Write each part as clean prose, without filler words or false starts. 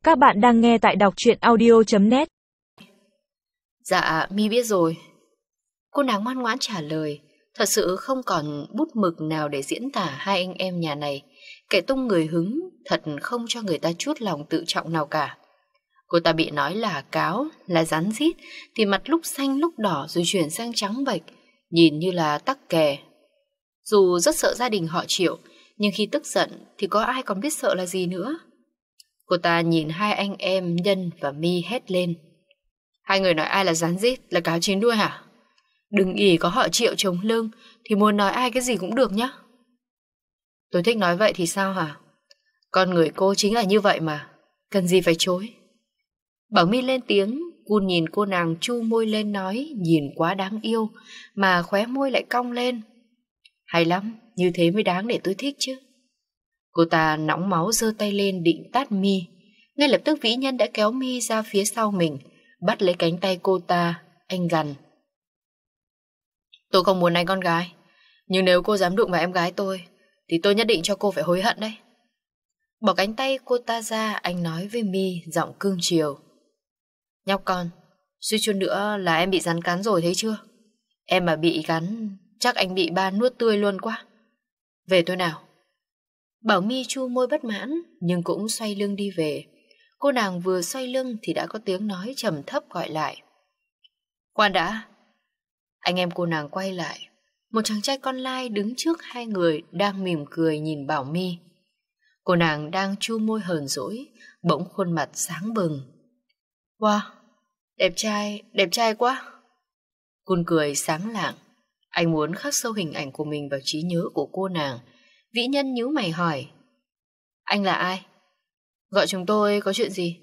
Các bạn đang nghe tại đọc truyện audio.net. Dạ, mi biết rồi. Cô nàng ngoan ngoãn trả lời. Thật sự không còn bút mực nào để diễn tả hai anh em nhà này. Kẻ tung người hứng, thật không cho người ta chút lòng tự trọng nào cả. Cô ta bị nói là cáo, là rắn rít, thì mặt lúc xanh lúc đỏ rồi chuyển sang trắng bệch, nhìn như là tắc kè. Dù rất sợ gia đình họ Triệu, nhưng khi tức giận thì có ai còn biết sợ là gì nữa. Cô ta nhìn hai anh em Nhân và My hét lên. Hai người nói ai là rắn rít, là cáo chín đuôi hả? Đừng ỉ có họ Triệu chống lưng thì muốn nói ai cái gì cũng được nhá. Tôi thích nói vậy thì sao hả? Con người cô chính là như vậy mà, cần gì phải chối. Bảo My lên tiếng, Cun nhìn cô nàng chu môi lên nói, nhìn quá đáng yêu, mà khóe môi lại cong lên. Hay lắm, như thế mới đáng để tôi thích chứ. Cô ta nóng máu giơ tay lên định tát My. Ngay lập tức Vĩ Nhân đã kéo My ra phía sau mình, bắt lấy cánh tay cô ta, anh gằn. Tôi không muốn đánh con gái, nhưng nếu cô dám đụng vào em gái tôi, thì tôi nhất định cho cô phải hối hận đấy. Bỏ cánh tay cô ta ra, anh nói với My giọng cương chiều. Nhóc con, suýt chút nữa là em bị rắn cắn rồi thấy chưa? Em mà bị cắn, chắc anh bị ba nuốt tươi luôn quá. Về thôi nào. Bảo My chu môi bất mãn, nhưng cũng xoay lưng đi về. Cô nàng vừa xoay lưng thì đã có tiếng nói trầm thấp gọi lại. Khoan đã. Anh em cô nàng quay lại. Một chàng trai con lai đứng trước hai người đang mỉm cười nhìn Bảo My. Cô nàng đang chu môi hờn dỗi, bỗng khuôn mặt sáng bừng. Wow, đẹp trai quá. Cun cười sáng lạng. Anh muốn khắc sâu hình ảnh của mình vào trí nhớ của cô nàng. Vĩ Nhân nhíu mày hỏi. Anh là ai? Gọi chúng tôi có chuyện gì?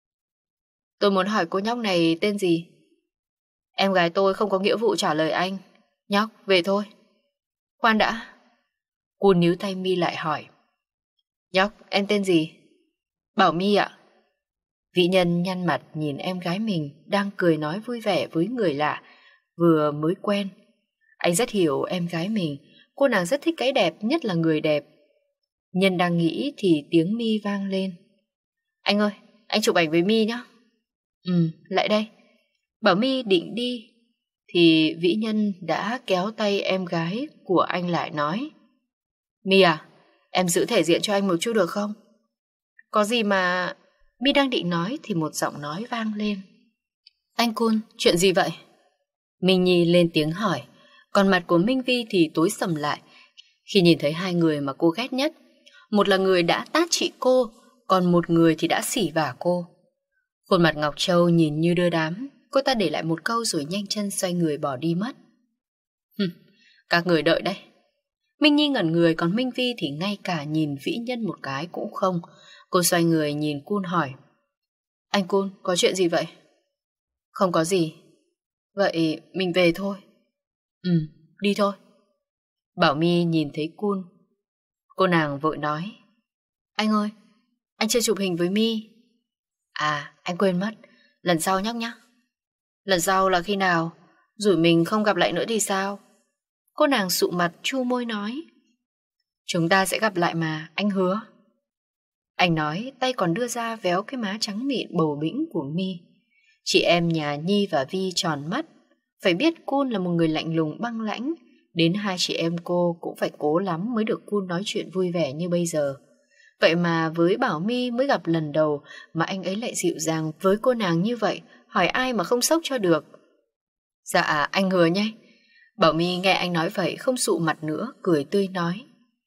Tôi muốn hỏi cô nhóc này tên gì? Em gái tôi không có nghĩa vụ trả lời anh. Nhóc, về thôi. Khoan đã. Cun níu tay My lại hỏi. Nhóc, em tên gì? Bảo My ạ. Vĩ Nhân nhăn mặt nhìn em gái mình đang cười nói vui vẻ với người lạ, vừa mới quen. Anh rất hiểu em gái mình, cô nàng rất thích cái đẹp, nhất là người đẹp. Nhân đang nghĩ thì tiếng My vang lên. Anh ơi, anh chụp ảnh với My nhé. Lại đây. Bảo My định đi thì Vĩ Nhân đã kéo tay em gái của anh lại nói. My à, em giữ thể diện cho anh một chút được không? Có gì mà... My đang định nói thì một giọng nói vang lên. Anh Cun, chuyện gì vậy? Minh Nhi lên tiếng hỏi. Còn mặt của Minh Vi thì tối sầm lại khi nhìn thấy hai người mà cô ghét nhất. Một là người đã tát chị cô, còn một người thì đã xỉ vả cô. Khuôn mặt Ngọc Châu nhìn như đưa đám. Cô ta để lại một câu rồi nhanh chân xoay người bỏ đi mất. Các người đợi đây. Minh Nhi ngẩn người, còn Minh Vi thì ngay cả nhìn Vĩ Nhân một cái cũng không. Cô xoay người nhìn Cun hỏi. Anh Cun, có chuyện gì vậy? Không có gì. Vậy mình về thôi. Đi thôi. Bảo My nhìn thấy Cun. Cô nàng vội nói. Anh ơi, anh chưa chụp hình với My. À, anh quên mất. Lần sau nhóc nhá. Lần sau là khi nào? Rủi mình không gặp lại nữa thì sao? Cô nàng sụ mặt chu môi nói. Chúng ta sẽ gặp lại mà, anh hứa. Anh nói, tay còn đưa ra véo cái má trắng mịn bầu bĩnh của My. Chị em nhà Nhi và Vi tròn mắt. Phải biết Cun là một người lạnh lùng băng lãnh. Đến hai chị em cô cũng phải cố lắm mới được Cun nói chuyện vui vẻ như bây giờ. Vậy mà với Bảo My mới gặp lần đầu mà anh ấy lại dịu dàng với cô nàng như vậy, hỏi ai mà không sốc cho được. Dạ, anh hứa nhé. Bảo My nghe anh nói vậy không sụ mặt nữa, cười tươi nói.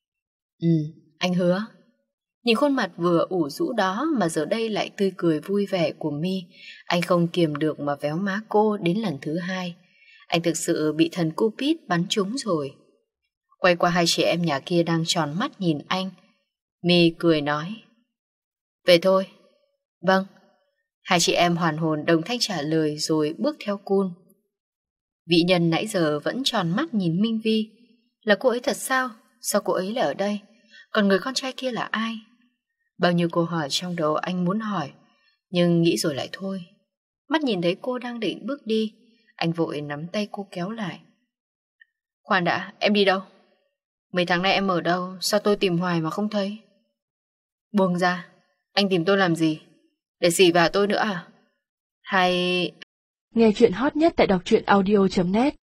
Anh hứa. Nhìn khuôn mặt vừa ủ rũ đó mà giờ đây lại tươi cười vui vẻ của My, anh không kiềm được mà véo má cô đến lần thứ hai. Anh thực sự bị thần Cupid bắn trúng rồi. Quay qua hai chị em nhà kia đang tròn mắt nhìn anh, My cười nói. Về thôi. Vâng. Hai chị em hoàn hồn đồng thanh trả lời rồi bước theo Cun. Vĩ Nhân nãy giờ vẫn tròn mắt nhìn Minh Vi. Là cô ấy thật sao? Sao cô ấy lại ở đây? Còn người con trai kia là ai? Bao nhiêu câu hỏi trong đầu anh muốn hỏi, nhưng nghĩ rồi lại thôi. Mắt nhìn thấy cô đang định bước đi, anh vội nắm tay cô kéo lại. Khoan đã, em đi đâu? Mấy tháng nay em ở đâu? Sao tôi tìm hoài mà không thấy? Buông ra, anh tìm tôi làm gì? Để xì vào tôi nữa à? Hay... Nghe chuyện hot nhất tại đọc truyện audio.net